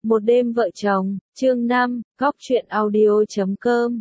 Một đêm vợ chồng, chương 5, góc truyện audio.com.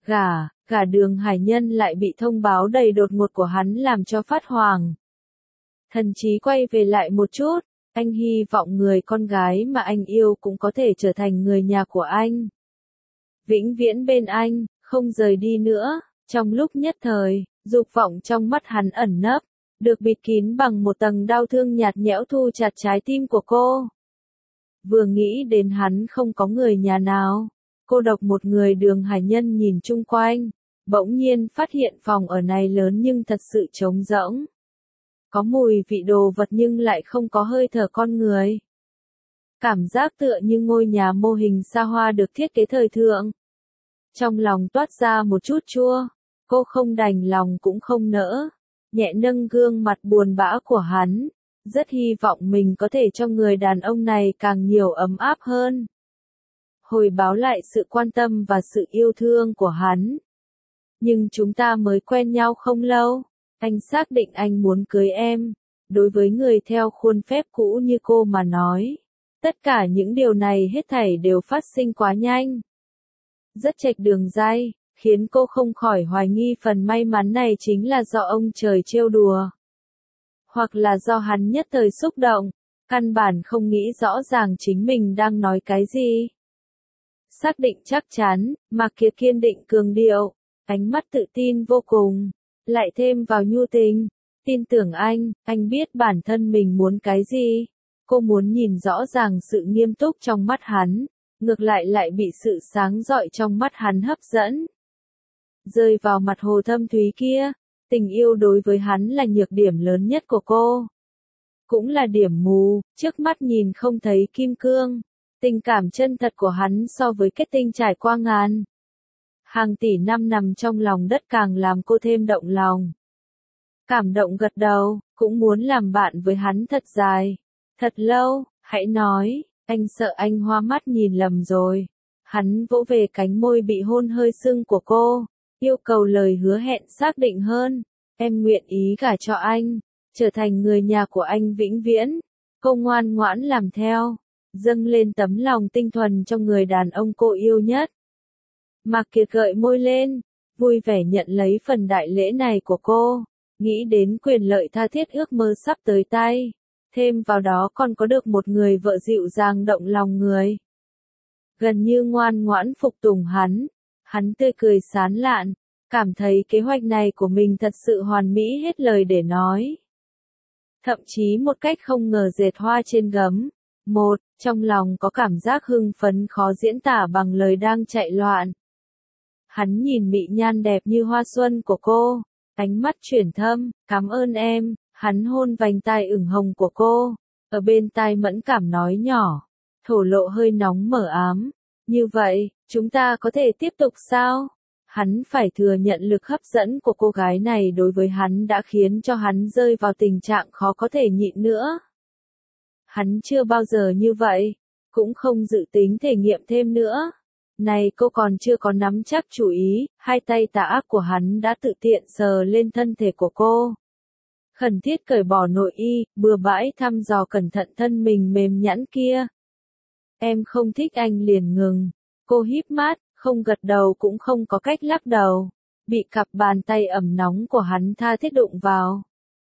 Gả Đường Hải Nhân lại bị thông báo đầy đột ngột của hắn làm cho phát hoảng. Thần trí quay về lại một chút, anh hy vọng người con gái mà anh yêu cũng có thể trở thành người nhà của anh. Vĩnh viễn bên anh, không rời đi nữa. Trong lúc nhất thời, dục vọng trong mắt hắn ẩn nấp, được bịt kín bằng một tầng đau thương nhạt nhẽo thu chặt trái tim của cô. Vừa nghĩ đến hắn không có người nhà nào, cô độc một người. Đường Hải Nhân nhìn chung quanh, bỗng nhiên phát hiện phòng ở này lớn nhưng thật sự trống rỗng. Có mùi vị đồ vật nhưng lại không có hơi thở con người. Cảm giác tựa như ngôi nhà mô hình xa hoa được thiết kế thời thượng. Trong lòng toát ra một chút chua, cô không đành lòng cũng không nỡ, nhẹ nâng gương mặt buồn bã của hắn, rất hy vọng mình có thể cho người đàn ông này càng nhiều ấm áp hơn. Hồi báo lại sự quan tâm và sự yêu thương của hắn. Nhưng chúng ta mới quen nhau không lâu, anh xác định anh muốn cưới em. Đối với người theo khuôn phép cũ như cô mà nói, tất cả những điều này hết thảy đều phát sinh quá nhanh. Rất chệch đường ray, khiến cô không khỏi hoài nghi phần may mắn này chính là do ông trời trêu đùa. Hoặc là do hắn nhất thời xúc động, căn bản không nghĩ rõ ràng chính mình đang nói cái gì. Xác định chắc chắn, Mạc Kiệt kiên định cường điệu, ánh mắt tự tin vô cùng, lại thêm vào nhu tình, tin tưởng anh biết bản thân mình muốn cái gì. Cô muốn nhìn rõ ràng sự nghiêm túc trong mắt hắn, ngược lại bị sự sáng rọi trong mắt hắn hấp dẫn. Rơi vào mặt hồ thâm thúy kia, tình yêu đối với hắn là nhược điểm lớn nhất của cô. Cũng là điểm mù, trước mắt nhìn không thấy kim cương. Tình cảm chân thật của hắn so với kết tinh trải qua ngàn hàng tỷ năm nằm trong lòng đất càng làm cô thêm động lòng. Cảm động gật đầu, cũng muốn làm bạn với hắn thật dài, thật lâu. Hãy nói, anh sợ anh hoa mắt nhìn lầm rồi. Hắn vỗ về cánh môi bị hôn hơi sưng của cô, yêu cầu lời hứa hẹn xác định hơn. Em nguyện ý gả cho anh, trở thành người nhà của anh vĩnh viễn. Cô ngoan ngoãn làm theo, dâng lên tấm lòng tinh thuần trong người đàn ông cô yêu nhất. Mạc Kiệt gợi môi lên, vui vẻ nhận lấy phần đại lễ này của cô, nghĩ đến quyền lợi tha thiết ước mơ sắp tới tay, thêm vào đó còn có được một người vợ dịu dàng động lòng người. Gần như ngoan ngoãn phục tùng hắn tươi cười sán lạn, cảm thấy kế hoạch này của mình thật sự hoàn mỹ hết lời để nói. Thậm chí một cách không ngờ dệt hoa trên gấm. Trong lòng có cảm giác hưng phấn khó diễn tả bằng lời đang chạy loạn. Hắn nhìn mị nhan đẹp như hoa xuân của cô, ánh mắt chuyển thâm, cảm ơn em. Hắn hôn vành tai ửng hồng của cô, ở bên tai mẫn cảm nói nhỏ, thổ lộ hơi nóng mờ ám. Như vậy, chúng ta có thể tiếp tục sao? Hắn phải thừa nhận lực hấp dẫn của cô gái này đối với hắn đã khiến cho hắn rơi vào tình trạng khó có thể nhịn nữa. Hắn chưa bao giờ như vậy, cũng không dự tính thể nghiệm thêm nữa. Này cô còn chưa có nắm chắc chủ ý, hai tay tà ác của hắn đã tự tiện sờ lên thân thể của cô. Khẩn thiết cởi bỏ nội y, bừa bãi thăm dò cẩn thận thân mình mềm nhẵn kia. Em không thích anh liền ngừng. Cô híp mắt, không gật đầu cũng không có cách lắc đầu. Bị cặp bàn tay ẩm nóng của hắn tha thiết đụng vào.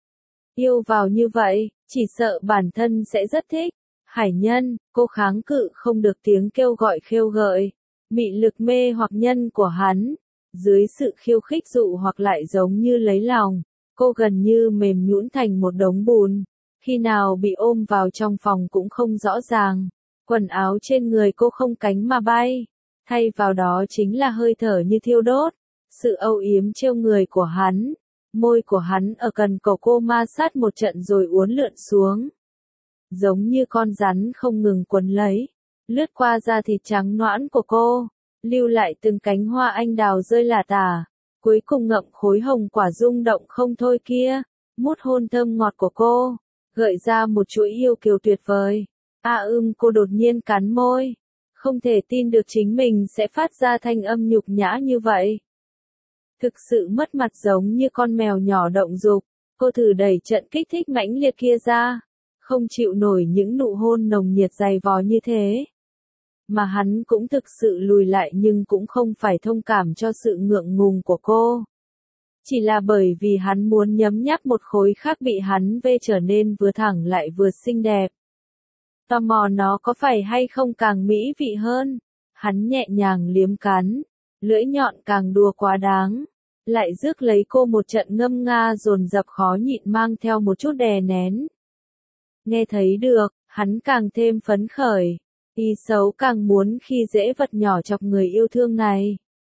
Yêu vào như vậy, chỉ sợ bản thân sẽ rất thích. Hải Nhân, cô kháng cự không được tiếng kêu gọi khêu gợi. Mị lực mê hoặc nhân của hắn. Dưới sự khiêu khích dụ hoặc lại giống như lấy lòng. Cô gần như mềm nhũn thành một đống bùn. Khi nào bị ôm vào trong phòng cũng không rõ ràng. Quần áo trên người cô không cánh mà bay. Thay vào đó chính là hơi thở như thiêu đốt. Sự âu yếm trêu người của hắn. Môi của hắn ở cần cổ cô ma sát một trận rồi uốn lượn xuống. Giống như con rắn không ngừng quấn lấy. Lướt qua da thịt trắng nõn của cô. Lưu lại từng cánh hoa anh đào rơi lả tả. Cuối cùng ngậm khối hồng quả rung động không thôi kia. Mút hôn thơm ngọt của cô. Gợi ra một chuỗi yêu kiều tuyệt vời. Cô đột nhiên cắn môi. Không thể tin được chính mình sẽ phát ra thanh âm nhục nhã như vậy. Thực sự mất mặt giống như con mèo nhỏ động dục. Cô thử đẩy trận kích thích mãnh liệt kia ra. Không chịu nổi những nụ hôn nồng nhiệt dày vò như thế. mà hắn cũng thực sự lùi lại nhưng cũng không phải thông cảm cho sự ngượng ngùng của cô. Chỉ là bởi vì hắn muốn nhấm nháp một khối khác bị hắn vê trở nên vừa thẳng lại vừa xinh đẹp. Tò mò nó có phải hay không càng mỹ vị hơn. Hắn nhẹ nhàng liếm cắn, lưỡi nhọn càng đùa quá đáng. Lại rước lấy cô một trận ngâm nga dồn dập khó nhịn mang theo một chút đè nén. Nghe thấy được, hắn càng thêm phấn khởi. Ý xấu càng muốn khi dễ vật nhỏ chọc người yêu thương này.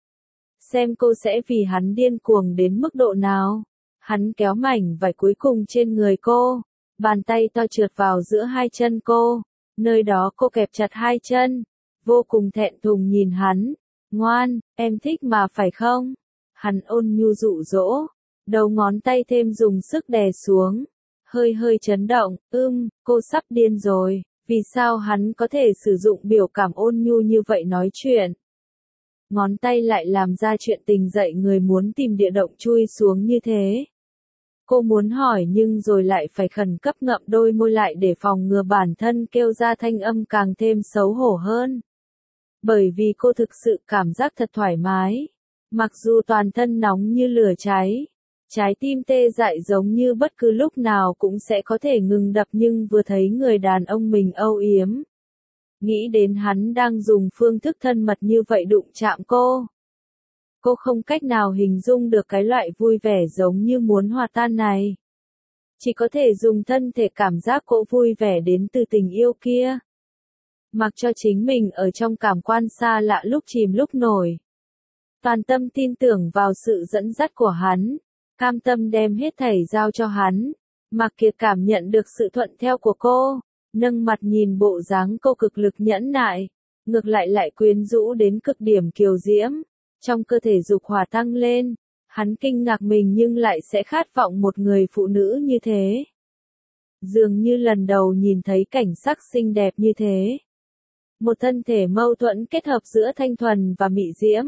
Xem cô sẽ vì hắn điên cuồng đến mức độ nào. Hắn kéo mảnh vải cuối cùng trên người cô. Bàn tay to trượt vào giữa hai chân cô. Nơi đó cô kẹp chặt hai chân. Vô cùng thẹn thùng nhìn hắn. Ngoan, em thích mà phải không? Hắn ôn nhu dụ dỗ. Đầu ngón tay thêm dùng sức đè xuống. Hơi hơi chấn động. Cô sắp điên rồi. Vì sao hắn có thể sử dụng biểu cảm ôn nhu như vậy nói chuyện? Ngón tay lại làm ra chuyện tình dậy người muốn tìm địa động chui xuống như thế. Cô muốn hỏi nhưng rồi lại phải khẩn cấp ngậm đôi môi lại để phòng ngừa bản thân kêu ra thanh âm càng thêm xấu hổ hơn. Bởi vì cô thực sự cảm giác thật thoải mái. Mặc dù toàn thân nóng như lửa cháy. Trái tim tê dại giống như bất cứ lúc nào cũng sẽ có thể ngừng đập nhưng vừa thấy người đàn ông mình âu yếm. Nghĩ đến hắn đang dùng phương thức thân mật như vậy đụng chạm cô. Cô không cách nào hình dung được cái loại vui vẻ giống như muốn hòa tan này. Chỉ có thể dùng thân thể cảm giác cô vui vẻ đến từ tình yêu kia. Mặc cho chính mình ở trong cảm quan xa lạ lúc chìm lúc nổi. Toàn tâm tin tưởng vào sự dẫn dắt của hắn. Cam tâm đem hết thảy giao cho hắn. Mạc Kiệt cảm nhận được sự thuận theo của cô. Nâng mặt nhìn bộ dáng cô cực lực nhẫn nại. Ngược lại quyến rũ đến cực điểm kiều diễm. Trong cơ thể dục hỏa tăng lên. Hắn kinh ngạc mình nhưng lại sẽ khát vọng một người phụ nữ như thế. Dường như lần đầu nhìn thấy cảnh sắc xinh đẹp như thế. Một thân thể mâu thuẫn kết hợp giữa thanh thuần và mị diễm.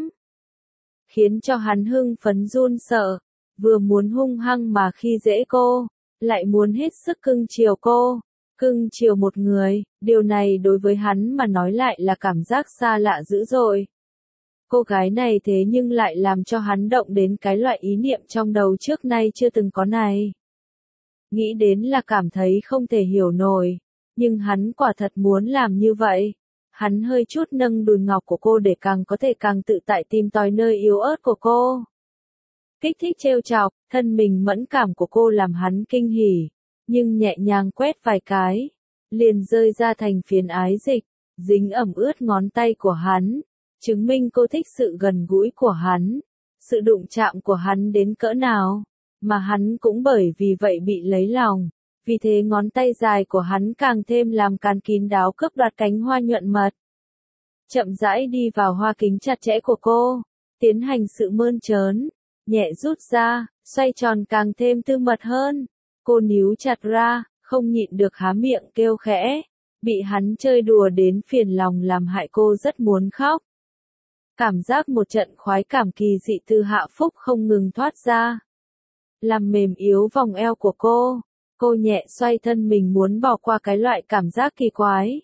Khiến cho hắn hưng phấn run sợ. Vừa muốn hung hăng mà khi dễ cô. Lại muốn hết sức cưng chiều cô. Cưng chiều một người, điều này đối với hắn mà nói lại là cảm giác xa lạ dữ dội. Cô gái này thế nhưng lại làm cho hắn động đến cái loại ý niệm trong đầu trước nay chưa từng có này. Nghĩ đến là cảm thấy không thể hiểu nổi, nhưng hắn quả thật muốn làm như vậy. Hắn hơi chút nâng đùi ngọc của cô để có thể càng tự tại tìm tòi nơi yếu ớt của cô. Kích thích trêu chọc, thân mình mẫn cảm của cô làm hắn kinh hỉ. Nhưng nhẹ nhàng quét vài cái, liền rơi ra thành phiến ái dịch, dính ẩm ướt ngón tay của hắn, chứng minh cô thích sự gần gũi của hắn, sự đụng chạm của hắn đến cỡ nào, mà hắn cũng bởi vì vậy bị lấy lòng, vì thế ngón tay dài của hắn càng thêm làm can kín đáo cướp đoạt cánh hoa nhuận mật. Chậm rãi đi vào hoa kính chặt chẽ của cô, tiến hành sự mơn trớn, nhẹ rút ra, xoay tròn càng thêm tư mật hơn. Cô níu chặt ra, không nhịn được há miệng kêu khẽ. Bị hắn chơi đùa đến phiền lòng làm hại cô rất muốn khóc. Cảm giác một trận khoái cảm kỳ dị từ hạ phúc không ngừng thoát ra. Làm mềm yếu vòng eo của cô. Cô nhẹ xoay thân mình muốn bỏ qua cái loại cảm giác kỳ quái.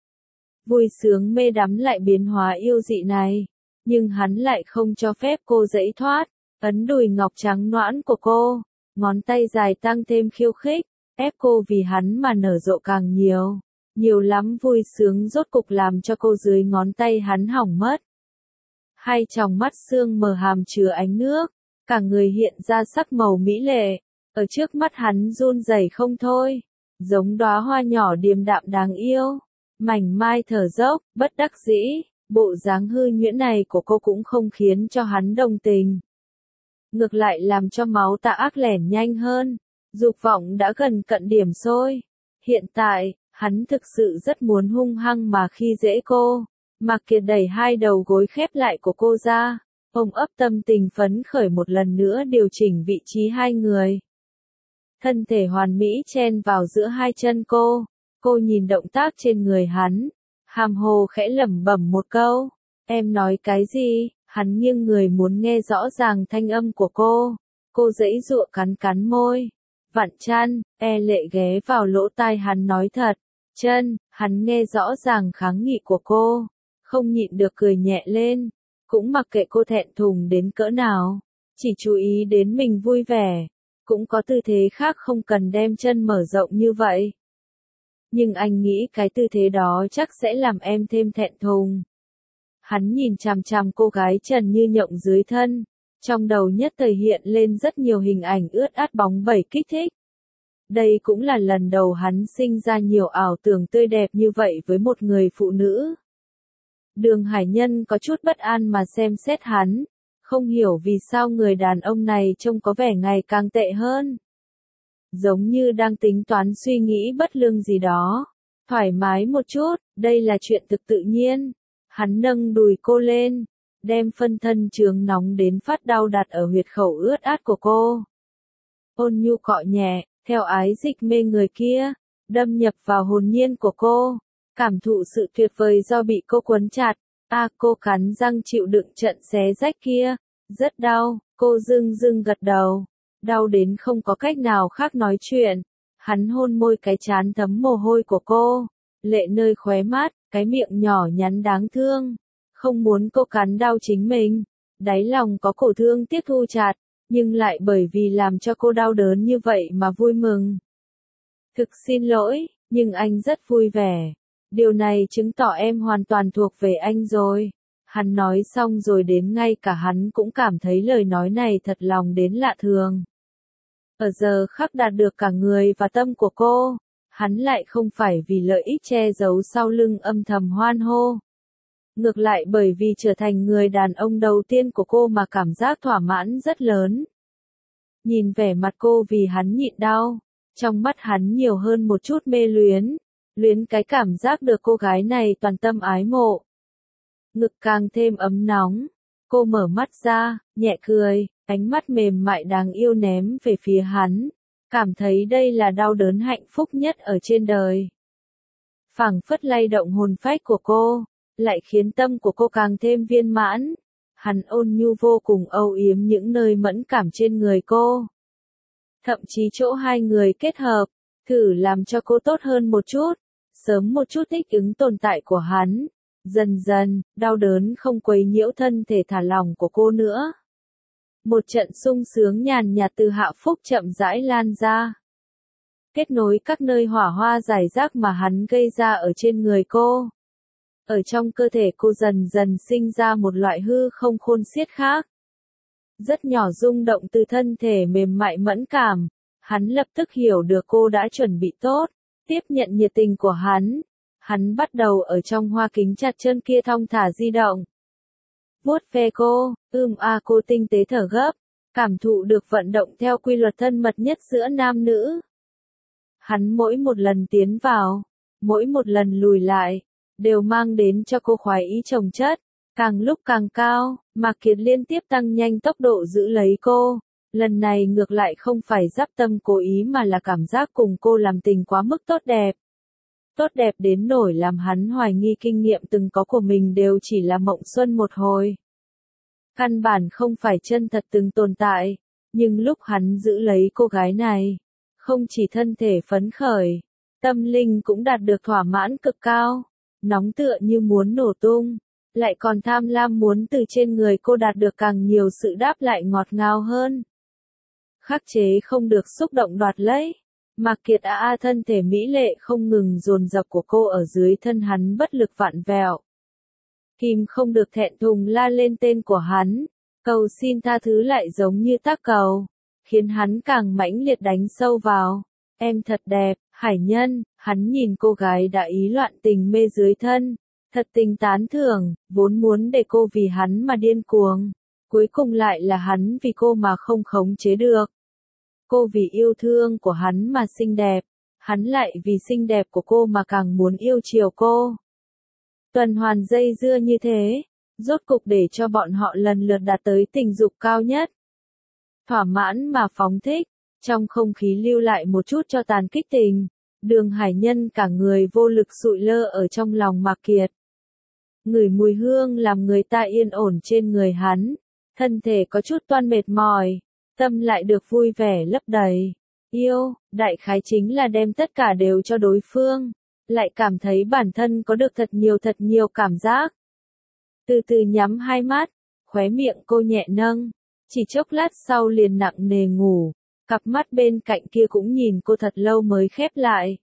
Vui sướng mê đắm lại biến hóa yêu dị này. Nhưng hắn lại không cho phép cô dãy thoát. Ấn đùi ngọc trắng nõn của cô. Ngón tay dài tăng thêm khiêu khích, ép cô vì hắn mà nở rộ càng nhiều. Nhiều lắm vui sướng rốt cục làm cho cô dưới ngón tay hắn hỏng mất. Hai tròng mắt sương mờ hàm chứa ánh nước, cả người hiện ra sắc màu mỹ lệ, ở trước mắt hắn run rẩy không thôi, giống đóa hoa nhỏ điềm đạm đáng yêu, mảnh mai thở dốc, bất đắc dĩ, bộ dáng hư nhuyễn này của cô cũng không khiến cho hắn đồng tình. Ngược lại làm cho máu tạ ác lẻn nhanh hơn, dục vọng đã gần cận điểm sôi. Hiện tại, hắn thực sự rất muốn hung hăng mà khi dễ cô. Mạc Kiệt đẩy hai đầu gối khép lại của cô ra, ôm ấp tâm tình phấn khởi một lần nữa điều chỉnh vị trí hai người. Thân thể hoàn mỹ chen vào giữa hai chân cô nhìn động tác trên người hắn, hàm hồ khẽ lẩm bẩm một câu, em nói cái gì? Hắn nghiêng người muốn nghe rõ ràng thanh âm của cô giãy giụa cắn môi, vặn chăn, lệ ghé vào lỗ tai hắn nói thật, hắn nghe rõ ràng kháng nghị của cô, không nhịn được cười nhẹ lên, cũng mặc kệ cô thẹn thùng đến cỡ nào, chỉ chú ý đến mình vui vẻ, cũng có tư thế khác không cần đem chân mở rộng như vậy. Nhưng anh nghĩ cái tư thế đó chắc sẽ làm em thêm thẹn thùng. Hắn nhìn chằm chằm cô gái trần như nhộng dưới thân, trong đầu nhất thời hiện lên rất nhiều hình ảnh ướt át bóng bẩy kích thích. Đây cũng là lần đầu hắn sinh ra nhiều ảo tưởng tươi đẹp như vậy với một người phụ nữ. Đường Hải Nhân có chút bất an mà xem xét hắn, không hiểu vì sao người đàn ông này trông có vẻ ngày càng tệ hơn. Giống như đang tính toán suy nghĩ bất lương gì đó. Thoải mái một chút, đây là chuyện thực tự nhiên. Hắn nâng đùi cô lên, đem phân thân chướng nóng đến phát đau đặt ở huyệt khẩu ướt át của cô. Ôn nhu cọ nhẹ, theo ái dịch mê người kia, đâm nhập vào hồn nhiên của cô, cảm thụ sự tuyệt vời do bị cô quấn chặt. Cô cắn răng chịu đựng trận xé rách kia, rất đau, cô dưng dưng gật đầu, đau đến không có cách nào khác nói chuyện. Hắn hôn môi cái trán thấm mồ hôi của cô, lệ nơi khóe mắt, cái miệng nhỏ nhắn đáng thương, không muốn cô cắn đau chính mình, đáy lòng có cổ thương tiếc thu chặt, nhưng lại bởi vì làm cho cô đau đớn như vậy mà vui mừng. Thực xin lỗi, nhưng anh rất vui vẻ. Điều này chứng tỏ em hoàn toàn thuộc về anh rồi. Hắn nói xong rồi đến ngay cả hắn cũng cảm thấy lời nói này thật lòng đến lạ thường. Ở giờ khắc đạt được cả người và tâm của cô, hắn lại không phải vì lợi ích che giấu sau lưng âm thầm hoan hô. Ngược lại bởi vì trở thành người đàn ông đầu tiên của cô mà cảm giác thỏa mãn rất lớn. Nhìn vẻ mặt cô vì hắn nhịn đau, trong mắt hắn nhiều hơn một chút mê luyến. Luyến cái cảm giác được cô gái này toàn tâm ái mộ. Ngực càng thêm ấm nóng. Cô mở mắt ra, nhẹ cười, ánh mắt mềm mại đáng yêu ném về phía hắn. Cảm thấy đây là đau đớn hạnh phúc nhất ở trên đời. Phảng phất lay động hồn phách của cô, lại khiến tâm của cô càng thêm viên mãn. Hắn ôn nhu vô cùng âu yếm những nơi mẫn cảm trên người cô. Thậm chí chỗ hai người kết hợp, thử làm cho cô tốt hơn một chút. Sớm một chút thích ứng tồn tại của hắn. Dần dần, đau đớn không quấy nhiễu thân thể thả lỏng của cô nữa. Một trận sung sướng nhàn nhạt từ hạ phúc chậm rãi lan ra. Kết nối các nơi hỏa hoa rải rác mà hắn gây ra ở trên người cô. Ở trong cơ thể cô dần dần sinh ra một loại hư không khôn xiết khác. Rất nhỏ rung động từ thân thể mềm mại mẫn cảm. Hắn lập tức hiểu được cô đã chuẩn bị tốt. Tiếp nhận nhiệt tình của hắn. Hắn bắt đầu ở trong hoa kính chặt chân kia thong thả di động. Vuốt ve cô, cô tinh tế thở gấp, cảm thụ được vận động theo quy luật thân mật nhất giữa nam nữ. Hắn mỗi một lần tiến vào, mỗi một lần lùi lại, đều mang đến cho cô khoái ý chồng chất, càng lúc càng cao, Mạc Kiệt liên tiếp tăng nhanh tốc độ giữ lấy cô. Lần này ngược lại không phải giáp tâm cố ý mà là cảm giác cùng cô làm tình quá mức tốt đẹp. Tốt đẹp đến nỗi làm hắn hoài nghi kinh nghiệm từng có của mình đều chỉ là mộng xuân một hồi. Căn bản không phải chân thật từng tồn tại, nhưng lúc hắn giữ lấy cô gái này, không chỉ thân thể phấn khởi, tâm linh cũng đạt được thỏa mãn cực cao, nóng tựa như muốn nổ tung, lại còn tham lam muốn từ trên người cô đạt được càng nhiều sự đáp lại ngọt ngào hơn. Khắc chế không được xúc động đoạt lấy. Mạc Kiệt thân thể mỹ lệ không ngừng dồn dập của cô ở dưới thân hắn bất lực vặn vẹo. Kìm không được thẹn thùng la lên tên của hắn, cầu xin tha thứ lại giống như tác cầu, khiến hắn càng mãnh liệt đánh sâu vào. Em thật đẹp, Hải Nhân, hắn nhìn cô gái đã ý loạn tình mê dưới thân, thật tình tán thưởng, vốn muốn để cô vì hắn mà điên cuồng, cuối cùng lại là hắn vì cô mà không khống chế được. Cô vì yêu thương của hắn mà xinh đẹp, hắn lại vì xinh đẹp của cô mà càng muốn yêu chiều cô. Tuần hoàn dây dưa như thế, rốt cục để cho bọn họ lần lượt đạt tới tình dục cao nhất. Thỏa mãn mà phóng thích, trong không khí lưu lại một chút cho tàn kích tình, Đường Hải Nhân cả người vô lực sụi lơ ở trong lòng Mạc Kiệt. Ngửi mùi hương làm người ta yên ổn trên người hắn, thân thể có chút toan mệt mỏi. Tâm lại được vui vẻ lấp đầy. Yêu, đại khái chính là đem tất cả đều cho đối phương. Lại cảm thấy bản thân có được thật nhiều cảm giác. từ từ nhắm hai mắt, khóe miệng cô nhẹ nâng, chỉ chốc lát sau liền nặng nề ngủ, cặp mắt bên cạnh kia cũng nhìn cô thật lâu mới khép lại.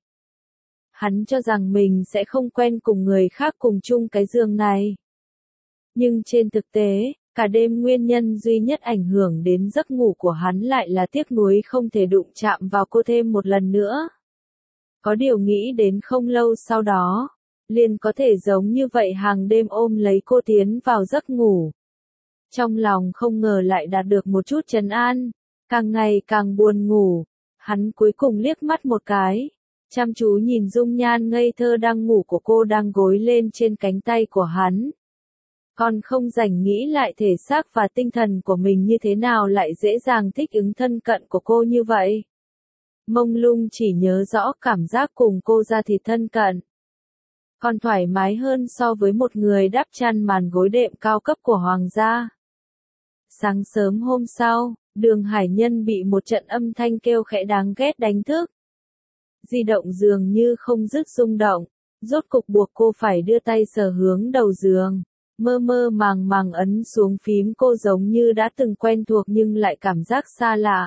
Hắn cho rằng mình sẽ không quen cùng người khác cùng chung cái giường này. Nhưng trên thực tế, cả đêm nguyên nhân duy nhất ảnh hưởng đến giấc ngủ của hắn lại là tiếc nuối không thể đụng chạm vào cô thêm một lần nữa. Có điều nghĩ đến không lâu sau đó, liền có thể giống như vậy hàng đêm ôm lấy cô tiến vào giấc ngủ. Trong lòng không ngờ lại đạt được một chút trấn an, càng ngày càng buồn ngủ, hắn cuối cùng liếc mắt một cái, chăm chú nhìn dung nhan ngây thơ đang ngủ của cô đang gối lên trên cánh tay của hắn. Còn không rảnh nghĩ lại thể xác và tinh thần của mình như thế nào lại dễ dàng thích ứng thân cận của cô như vậy. Mông lung chỉ nhớ rõ cảm giác cùng cô ra thịt thân cận. Còn thoải mái hơn so với một người đắp chăn màn gối đệm cao cấp của hoàng gia. Sáng sớm hôm sau, Đường Hải Nhân bị một trận âm thanh kêu khẽ đáng ghét đánh thức. Di động dường như không dứt rung động, rốt cục buộc cô phải đưa tay sờ hướng đầu giường, mơ mơ màng màng ấn xuống phím cô giống như đã từng quen thuộc nhưng lại cảm giác xa lạ.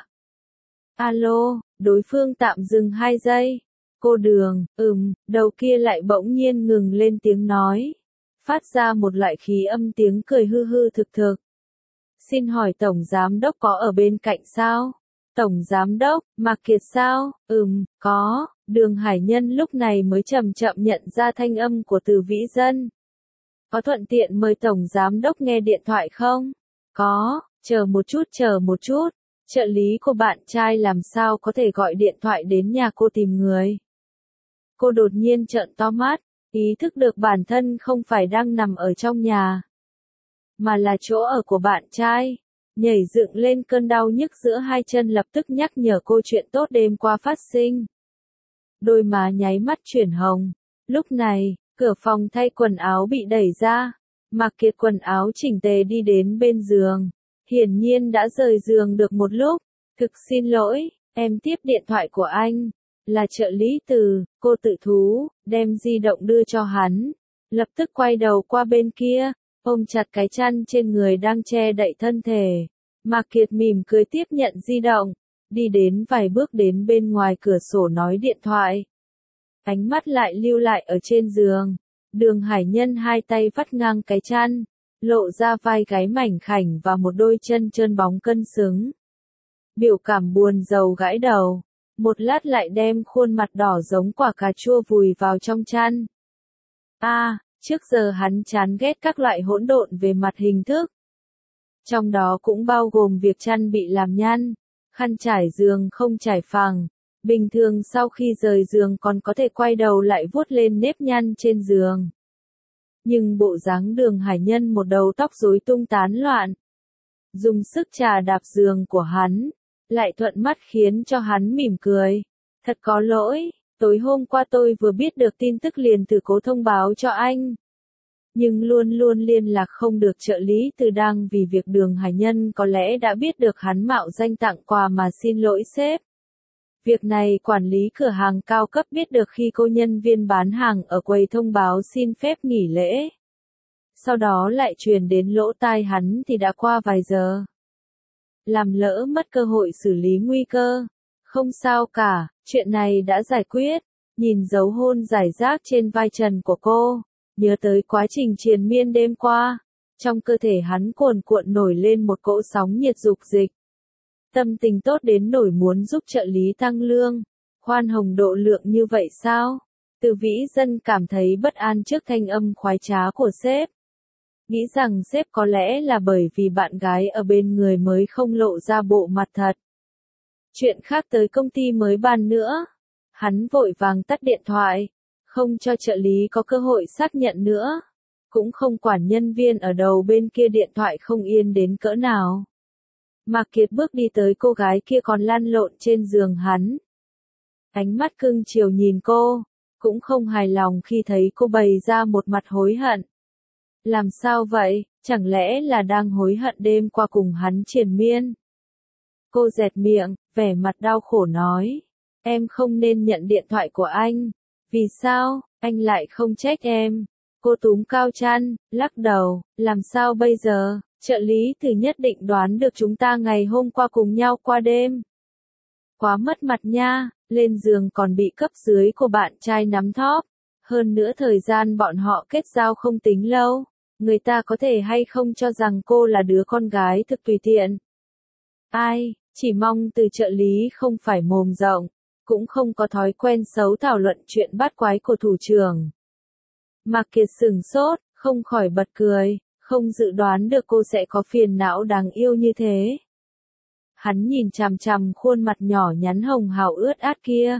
Alo, đối phương tạm dừng 2 giây. Cô Đường, đầu kia lại bỗng nhiên ngừng lên tiếng nói, phát ra một loại khí âm tiếng cười hư hư thực thực. Xin hỏi Tổng Giám Đốc có ở bên cạnh sao? Tổng Giám Đốc, Mạc Kiệt sao? Có. Đường Hải Nhân lúc này mới chậm chậm nhận ra thanh âm của Từ Vĩ Dân. Có thuận tiện mời Tổng Giám Đốc nghe điện thoại không? Có, chờ một chút. Trợ lý của bạn trai làm sao có thể gọi điện thoại đến nhà cô tìm người? Cô đột nhiên trợn to mắt, ý thức được bản thân không phải đang nằm ở trong nhà, mà là chỗ ở của bạn trai. Nhảy dựng lên cơn đau nhức giữa hai chân lập tức nhắc nhở cô chuyện tốt đêm qua phát sinh. Đôi má nháy mắt chuyển hồng. Lúc này, cửa phòng thay quần áo bị đẩy ra. Mạc Kiệt quần áo chỉnh tề đi đến bên giường. Hiển nhiên đã rời giường được một lúc. Thực xin lỗi, em tiếp điện thoại của anh. Là trợ lý Từ, cô tự thú, đem di động đưa cho hắn. Lập tức quay đầu qua bên kia, ôm chặt cái chăn trên người đang che đậy thân thể. Mạc Kiệt mỉm cười tiếp nhận di động, đi đến vài bước đến bên ngoài cửa sổ nói điện thoại. Ánh mắt lại lưu lại ở trên giường. Đường Hải Nhân hai tay vắt ngang cái chăn, lộ ra vai gáy mảnh khảnh và một đôi chân trơn bóng cân xứng. Biểu cảm buồn rầu gãi đầu, một lát lại đem khuôn mặt đỏ giống quả cà chua vùi vào trong chăn. Trước giờ hắn chán ghét các loại hỗn độn về mặt hình thức. Trong đó cũng bao gồm việc chăn bị làm nhăn, khăn trải giường không trải phẳng. Bình thường sau khi rời giường còn có thể quay đầu lại vuốt lên nếp nhăn trên giường. Nhưng bộ dáng Đường Hải Nhân một đầu tóc rối tung tán loạn, dùng sức chà đạp giường của hắn, lại thuận mắt khiến cho hắn mỉm cười. Thật có lỗi, tối hôm qua tôi vừa biết được tin tức liền từ cố thông báo cho anh. Nhưng luôn luôn liên lạc không được. Trợ lý Từ đang vì việc Đường Hải Nhân có lẽ đã biết được hắn mạo danh tặng quà mà xin lỗi sếp. Việc này quản lý cửa hàng cao cấp biết được khi cô nhân viên bán hàng ở quầy thông báo xin phép nghỉ lễ. Sau đó lại truyền đến lỗ tai hắn thì đã qua vài giờ. Làm lỡ mất cơ hội xử lý nguy cơ. Không sao cả, chuyện này đã giải quyết. Nhìn dấu hôn rải rác trên vai trần của cô, nhớ tới quá trình triền miên đêm qua. Trong cơ thể hắn cuồn cuộn nổi lên một cỗ sóng nhiệt dục dịch. Tâm tình tốt đến nổi muốn giúp trợ lý tăng lương. Khoan hồng độ lượng như vậy sao? Từ Vĩ Dân cảm thấy bất an trước thanh âm khoái trá của sếp. Nghĩ rằng sếp có lẽ là bởi vì bạn gái ở bên người mới không lộ ra bộ mặt thật. Chuyện khác tới công ty mới bàn nữa. Hắn vội vàng tắt điện thoại, không cho trợ lý có cơ hội xác nhận nữa. Cũng không quản nhân viên ở đầu bên kia điện thoại không yên đến cỡ nào. Mạc Kiệt bước đi tới cô gái kia còn lăn lộn trên giường hắn. Ánh mắt cưng chiều nhìn cô, cũng không hài lòng khi thấy cô bày ra một mặt hối hận. Làm sao vậy, chẳng lẽ là đang hối hận đêm qua cùng hắn triền miên? Cô dẹt miệng, vẻ mặt đau khổ nói. Em không nên nhận điện thoại của anh. Vì sao, anh lại không trách em? Cô túm cao chăn, lắc đầu, làm sao bây giờ, trợ lý Từ nhất định đoán được chúng ta ngày hôm qua cùng nhau qua đêm. Quá mất mặt nha, lên giường còn bị cấp dưới của bạn trai nắm thóp. Hơn nữa thời gian bọn họ kết giao không tính lâu, người ta có thể hay không cho rằng cô là đứa con gái thực tùy tiện. Ai, chỉ mong Từ trợ lý không phải mồm rộng, cũng không có thói quen xấu thảo luận chuyện bát quái của thủ trưởng. Mạc Kiệt sửng sốt, không khỏi bật cười, không dự đoán được cô sẽ có phiền não đáng yêu như thế. Hắn nhìn chằm chằm khuôn mặt nhỏ nhắn hồng hào ướt át kia.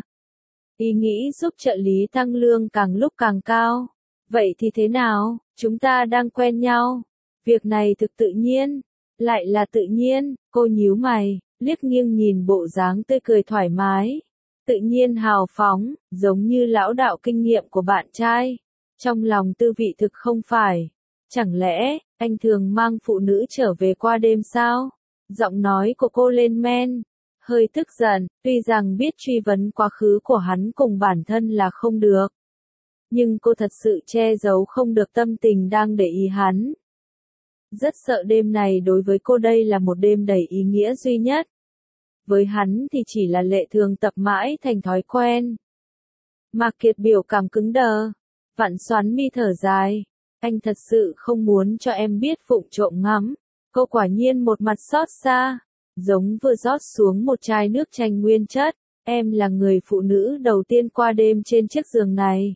Ý nghĩ giúp trợ lý tăng lương càng lúc càng cao. Vậy thì thế nào, chúng ta đang quen nhau. Việc này thực tự nhiên. Lại là tự nhiên, cô nhíu mày, liếc nghiêng nhìn bộ dáng tươi cười thoải mái. Tự nhiên hào phóng, giống như lão đạo kinh nghiệm của bạn trai. Trong lòng Tư Vị thực không phải. Chẳng lẽ, anh thường mang phụ nữ trở về qua đêm sao? Giọng nói của cô lên men. Hơi tức giận, tuy rằng biết truy vấn quá khứ của hắn cùng bản thân là không được. Nhưng cô thật sự che giấu không được tâm tình đang để ý hắn. Rất sợ đêm này đối với cô đây là một đêm đầy ý nghĩa duy nhất. Với hắn thì chỉ là lệ thường tập mãi thành thói quen. Mạc Kiệt biểu cảm cứng đờ. Vặn xoắn mi thở dài. Anh thật sự không muốn cho em biết vụng trộm ngắm. Cô quả nhiên một mặt xót xa. Giống vừa rót xuống một chai nước chanh nguyên chất. Em là người phụ nữ đầu tiên qua đêm trên chiếc giường này.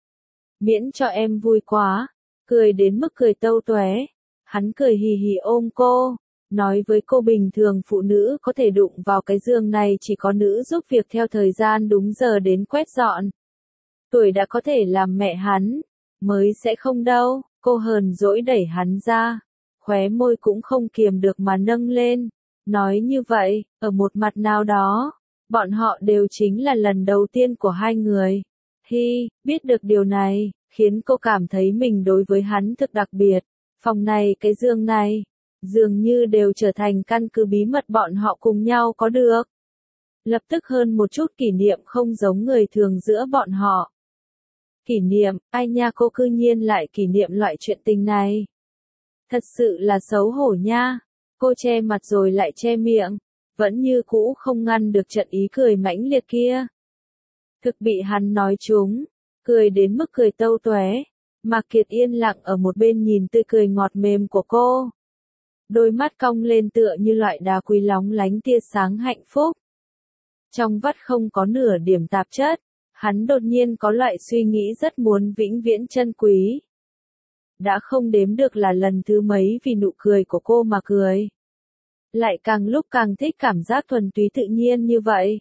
Miễn cho em vui quá. Cười đến mức cười tâu toé. Hắn cười hì hì ôm cô. Nói với cô bình thường phụ nữ có thể đụng vào cái giường này chỉ có nữ giúp việc theo thời gian đúng giờ đến quét dọn. Tuổi đã có thể làm mẹ hắn. Mới sẽ không đâu. Cô hờn dỗi đẩy hắn ra. Khóe môi cũng không kiềm được mà nâng lên. Nói như vậy, ở một mặt nào đó, bọn họ đều chính là lần đầu tiên của hai người. Hi, biết được điều này, khiến cô cảm thấy mình đối với hắn thực đặc biệt. Phòng này cái giường này, dường như đều trở thành căn cứ bí mật bọn họ cùng nhau có được. Lập tức hơn một chút kỷ niệm không giống người thường giữa bọn họ. Kỷ niệm, ai nha cô cư nhiên lại kỷ niệm loại chuyện tình này. Thật sự là xấu hổ nha. Cô che mặt rồi lại che miệng, vẫn như cũ không ngăn được trận ý cười mãnh liệt kia. Thực bị hắn nói trúng, cười đến mức cười tâu toé. Mạc Kiệt yên lặng ở một bên nhìn tươi cười ngọt mềm của cô. Đôi mắt cong lên tựa như loại đá quý lóng lánh tia sáng hạnh phúc. Trong vắt không có nửa điểm tạp chất, hắn đột nhiên có loại suy nghĩ rất muốn vĩnh viễn trân quý. Đã không đếm được là lần thứ mấy vì nụ cười của cô mà cười. Lại càng lúc càng thích cảm giác thuần túy tự nhiên như vậy.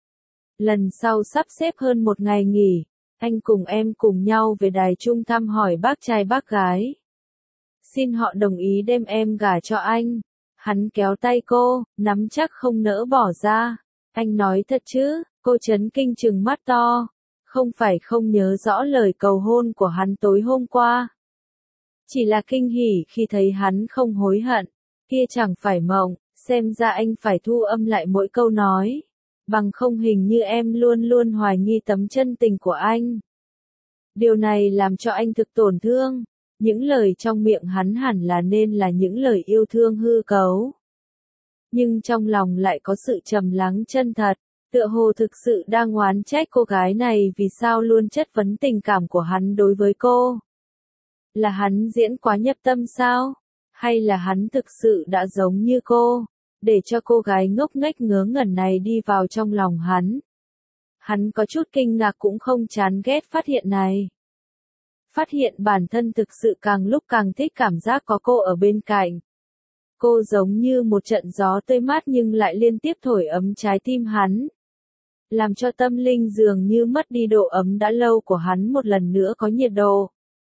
Lần sau sắp xếp hơn một ngày nghỉ, anh cùng em cùng nhau về đài trung thăm hỏi bác trai bác gái. Xin họ đồng ý đem em gả cho anh. Hắn kéo tay cô, nắm chắc không nỡ bỏ ra. Anh nói thật chứ, cô chấn kinh trừng mắt to. Không phải không nhớ rõ lời cầu hôn của hắn tối hôm qua. Chỉ là kinh hỉ khi thấy hắn không hối hận. Kia chẳng phải mộng, xem ra anh phải thu âm lại mỗi câu nói. Bằng không hình như em luôn luôn hoài nghi tấm chân tình của anh. Điều này làm cho anh thực tổn thương. Những lời trong miệng hắn hẳn là nên là những lời yêu thương hư cấu. Nhưng trong lòng lại có sự trầm lắng chân thật, tựa hồ thực sự đang oán trách cô gái này vì sao luôn chất vấn tình cảm của hắn đối với cô. Là hắn diễn quá nhập tâm sao? Hay là hắn thực sự đã giống như cô, để cho cô gái ngốc nghếch ngớ ngẩn này đi vào trong lòng hắn? Hắn có chút kinh ngạc cũng không chán ghét phát hiện này. Phát hiện bản thân thực sự càng lúc càng thích cảm giác có cô ở bên cạnh. Cô giống như một trận gió tươi mát nhưng lại liên tiếp thổi ấm trái tim hắn. Làm cho tâm linh dường như mất đi độ ấm đã lâu của hắn một lần nữa có nhiệt độ.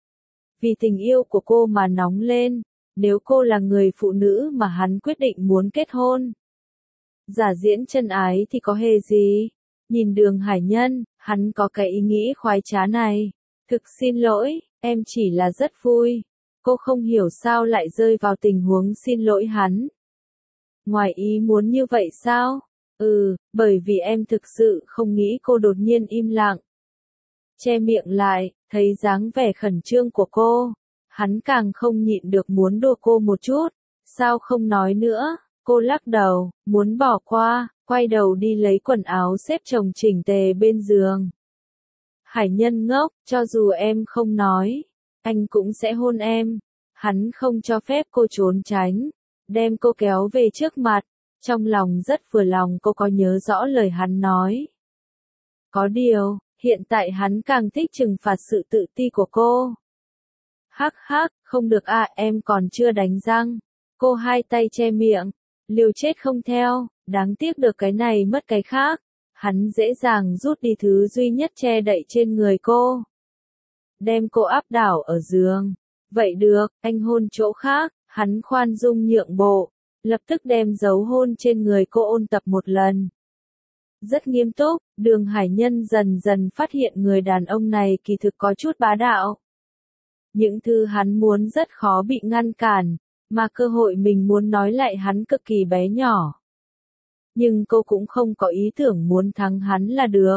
Vì tình yêu của cô mà nóng lên, nếu cô là người phụ nữ mà hắn quyết định muốn kết hôn. Giả diễn chân ái thì có hề gì? Nhìn Đường Hải Nhân, hắn có cái ý nghĩ khoái trá này. Thực xin lỗi, em chỉ là rất vui. Cô không hiểu sao lại rơi vào tình huống xin lỗi hắn. Ngoài ý muốn như vậy sao? Bởi vì em thực sự không nghĩ cô đột nhiên im lặng. che miệng lại, thấy dáng vẻ khẩn trương của cô. Hắn càng không nhịn được muốn đùa cô một chút. Sao không nói nữa? Cô lắc đầu, muốn bỏ qua, quay đầu đi lấy quần áo xếp chồng chỉnh tề bên giường. Hải Nhân ngốc, cho dù em không nói, anh cũng sẽ hôn em. Hắn không cho phép cô trốn tránh, đem cô kéo về trước mặt. Trong lòng rất vừa lòng cô có nhớ rõ lời hắn nói. Có điều, hiện tại hắn càng thích trừng phạt sự tự ti của cô. Hắc hắc, không được à, em còn chưa đánh răng. Cô hai tay che miệng, liều chết không theo, đáng tiếc được cái này mất cái khác. Hắn dễ dàng rút đi thứ duy nhất che đậy trên người cô. Đem cô áp đảo ở giường. Vậy được, anh hôn chỗ khác. Hắn khoan dung nhượng bộ, lập tức đem dấu hôn trên người cô ôn tập một lần. Rất nghiêm túc, Đường Hải Nhân dần dần phát hiện người đàn ông này kỳ thực có chút bá đạo. Những thứ hắn muốn rất khó bị ngăn cản, mà cơ hội mình muốn nói lại hắn cực kỳ bé nhỏ. Nhưng cô cũng không có ý tưởng muốn thắng hắn là được.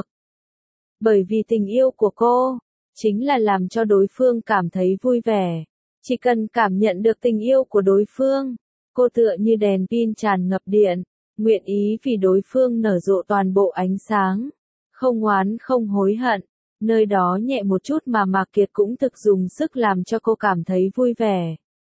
Bởi vì tình yêu của cô, chính là làm cho đối phương cảm thấy vui vẻ. Chỉ cần cảm nhận được tình yêu của đối phương, cô tựa như đèn pin tràn ngập điện, nguyện ý vì đối phương nở rộ toàn bộ ánh sáng. Không oán không hối hận, nơi đó nhẹ một chút mà Mạc Kiệt cũng thực dùng sức làm cho cô cảm thấy vui vẻ.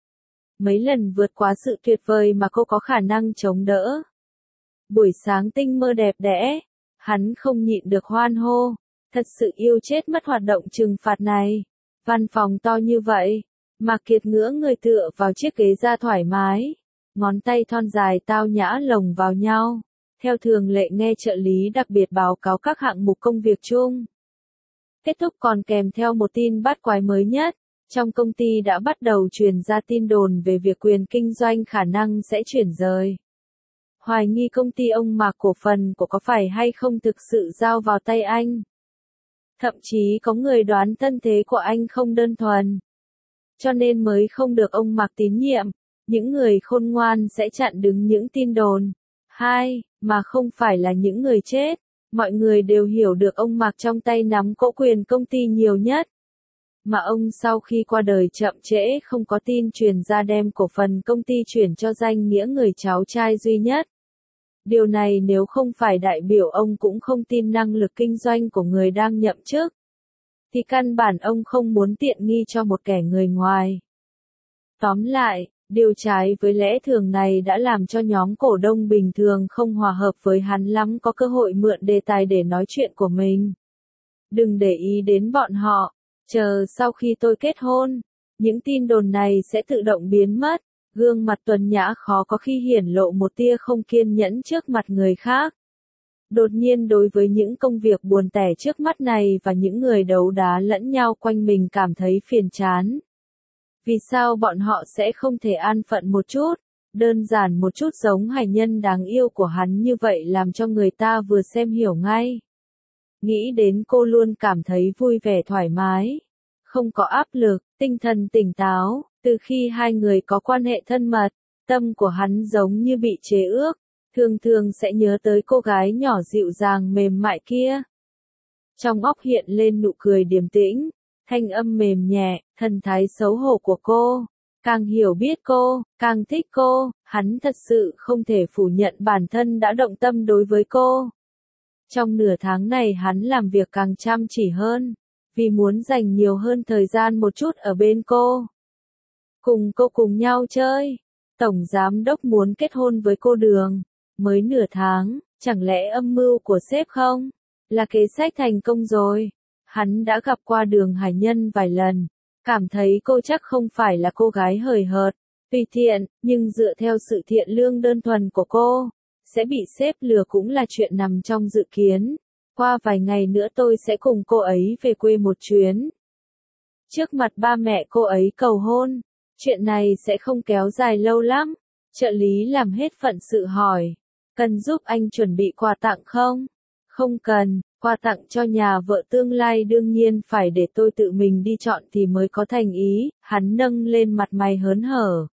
Mấy lần vượt qua sự tuyệt vời mà cô có khả năng chống đỡ. Buổi sáng tinh mơ đẹp đẽ, hắn không nhịn được hoan hô, thật sự yêu chết mất hoạt động trừng phạt này. Văn phòng to như vậy, Mạc Kiệt ngửa người tựa vào chiếc ghế da thoải mái, ngón tay thon dài tao nhã lồng vào nhau, theo thường lệ nghe trợ lý đặc biệt báo cáo các hạng mục công việc chung. Kết thúc còn kèm theo một tin bắt quái mới nhất, trong công ty đã bắt đầu truyền ra tin đồn về việc quyền kinh doanh khả năng sẽ chuyển rời. Hoài nghi công ty ông Mạc cổ phần của có phải hay không thực sự giao vào tay anh. Thậm chí có người đoán thân thế của anh không đơn thuần, cho nên mới không được ông Mạc tín nhiệm. Những người khôn ngoan sẽ chặn đứng những tin đồn. 2. Mà không phải là những người chết. Mọi người đều hiểu được ông Mạc trong tay nắm cỗ quyền công ty nhiều nhất. Mà ông sau khi qua đời chậm trễ không có tin truyền ra đem cổ phần công ty chuyển cho danh nghĩa người cháu trai duy nhất. Điều này nếu không phải đại biểu ông cũng không tin năng lực kinh doanh của người đang nhậm chức, thì căn bản ông không muốn tiện nghi cho một kẻ người ngoài. Tóm lại, điều trái với lẽ thường này đã làm cho nhóm cổ đông bình thường không hòa hợp với hắn lắm có cơ hội mượn đề tài để nói chuyện của mình. Đừng để ý đến bọn họ, chờ sau khi tôi kết hôn, những tin đồn này sẽ tự động biến mất. Gương mặt Tuấn Nhã khó có khi hiển lộ một tia không kiên nhẫn trước mặt người khác. Đột nhiên đối với những công việc buồn tẻ trước mắt này và những người đấu đá lẫn nhau quanh mình cảm thấy phiền chán. Vì sao bọn họ sẽ không thể an phận một chút, đơn giản một chút giống Hải Nhân đáng yêu của hắn như vậy làm cho người ta vừa xem hiểu ngay. Nghĩ đến cô luôn cảm thấy vui vẻ thoải mái, không có áp lực, tinh thần tỉnh táo. Từ khi hai người có quan hệ thân mật, tâm của hắn giống như bị chế ước, thường thường sẽ nhớ tới cô gái nhỏ dịu dàng mềm mại kia. Trong óc hiện lên nụ cười điềm tĩnh, thanh âm mềm nhẹ, thần thái xấu hổ của cô. Càng hiểu biết cô, càng thích cô, hắn thật sự không thể phủ nhận bản thân đã động tâm đối với cô. Trong nửa tháng này hắn làm việc càng chăm chỉ hơn, vì muốn dành nhiều hơn thời gian một chút ở bên cô. Cùng cô cùng nhau chơi. Tổng giám đốc muốn kết hôn với cô Đường. Mới nửa tháng, chẳng lẽ âm mưu của sếp không? Là kế sách thành công rồi. Hắn đã gặp qua Đường Hải Nhân vài lần. Cảm thấy cô chắc không phải là cô gái hời hợt, tùy tiện, nhưng dựa theo sự thiện lương đơn thuần của cô, sẽ bị sếp lừa cũng là chuyện nằm trong dự kiến. Qua vài ngày nữa tôi sẽ cùng cô ấy về quê một chuyến. Trước mặt ba mẹ cô ấy cầu hôn. Chuyện này sẽ không kéo dài lâu lắm. Trợ lý làm hết phận sự hỏi. Cần giúp anh chuẩn bị quà tặng không? Không cần, quà tặng cho nhà vợ tương lai đương nhiên phải để tôi tự mình đi chọn thì mới có thành ý. Hắn nâng lên mặt mày hớn hở.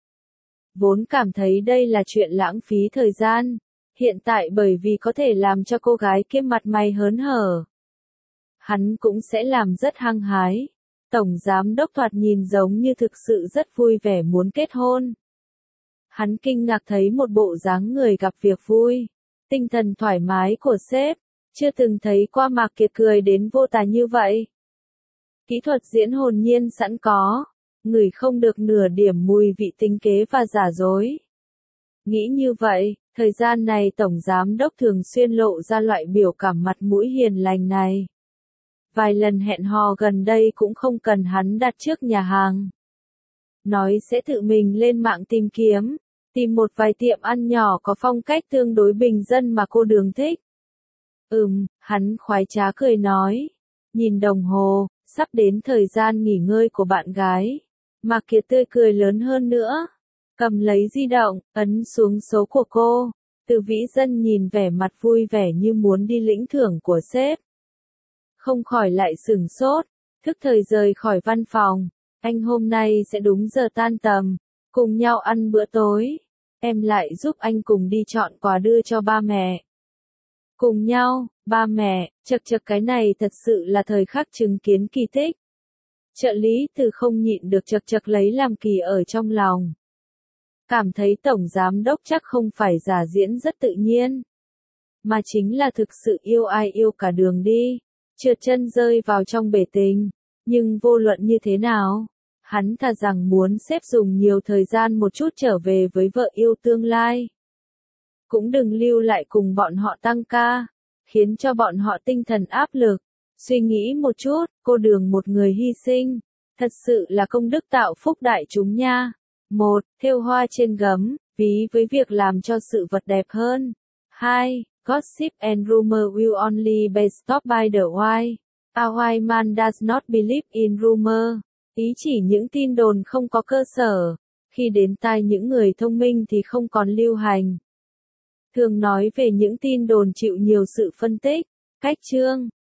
Vốn cảm thấy đây là chuyện lãng phí thời gian. Hiện tại bởi vì có thể làm cho cô gái kia mặt mày hớn hở, hắn cũng sẽ làm rất hăng hái. Tổng giám đốc thoạt nhìn giống như thực sự rất vui vẻ muốn kết hôn. Hắn kinh ngạc thấy một bộ dáng người gặp việc vui, tinh thần thoải mái của sếp, chưa từng thấy qua Mạc Kiệt cười đến vô tà như vậy. Kỹ thuật diễn hồn nhiên sẵn có, ngửi không được nửa điểm mùi vị tính kế và giả dối. Nghĩ như vậy, thời gian này Tổng Giám Đốc thường xuyên lộ ra loại biểu cảm mặt mũi hiền lành này. Vài lần hẹn hò gần đây cũng không cần hắn đặt trước nhà hàng. Nói sẽ tự mình lên mạng tìm kiếm, tìm một vài tiệm ăn nhỏ có phong cách tương đối bình dân mà cô Đường thích. Hắn khoái trá cười nói. Nhìn đồng hồ, sắp đến thời gian nghỉ ngơi của bạn gái. Mạc Kiệt tươi cười lớn hơn nữa. Cầm lấy di động, ấn xuống số của cô. Từ Vĩ Dân nhìn vẻ mặt vui vẻ như muốn đi lĩnh thưởng của sếp. Không khỏi lại sửng sốt, thức thời rời khỏi văn phòng. Anh hôm nay sẽ đúng giờ tan tầm, cùng nhau ăn bữa tối. Em lại giúp anh cùng đi chọn quà đưa cho ba mẹ. Cùng nhau, ba mẹ, chật cái này thật sự là thời khắc chứng kiến kỳ tích. Trợ lý Từ không nhịn được chật lấy làm kỳ ở trong lòng. Cảm thấy Tổng Giám Đốc chắc không phải giả diễn rất tự nhiên, mà chính là thực sự yêu ai yêu cả đường đi, trượt chân rơi vào trong bể tình. Nhưng vô luận như thế nào, hắn thà rằng muốn sếp dùng nhiều thời gian một chút trở về với vợ yêu tương lai. Cũng đừng lưu lại cùng bọn họ tăng ca, khiến cho bọn họ tinh thần áp lực. Suy nghĩ một chút, cô Đường một người hy sinh, thật sự là công đức tạo phúc đại chúng nha. 1. Thêu hoa trên gấm, ví với việc làm cho sự vật đẹp hơn. 2. Gossip and rumor will only be stopped by the why. A wise man does not believe in rumor. Ý chỉ những tin đồn không có cơ sở, khi đến tai những người thông minh thì không còn lưu hành. Thường nói về những tin đồn chịu nhiều sự phân tích, cách chương.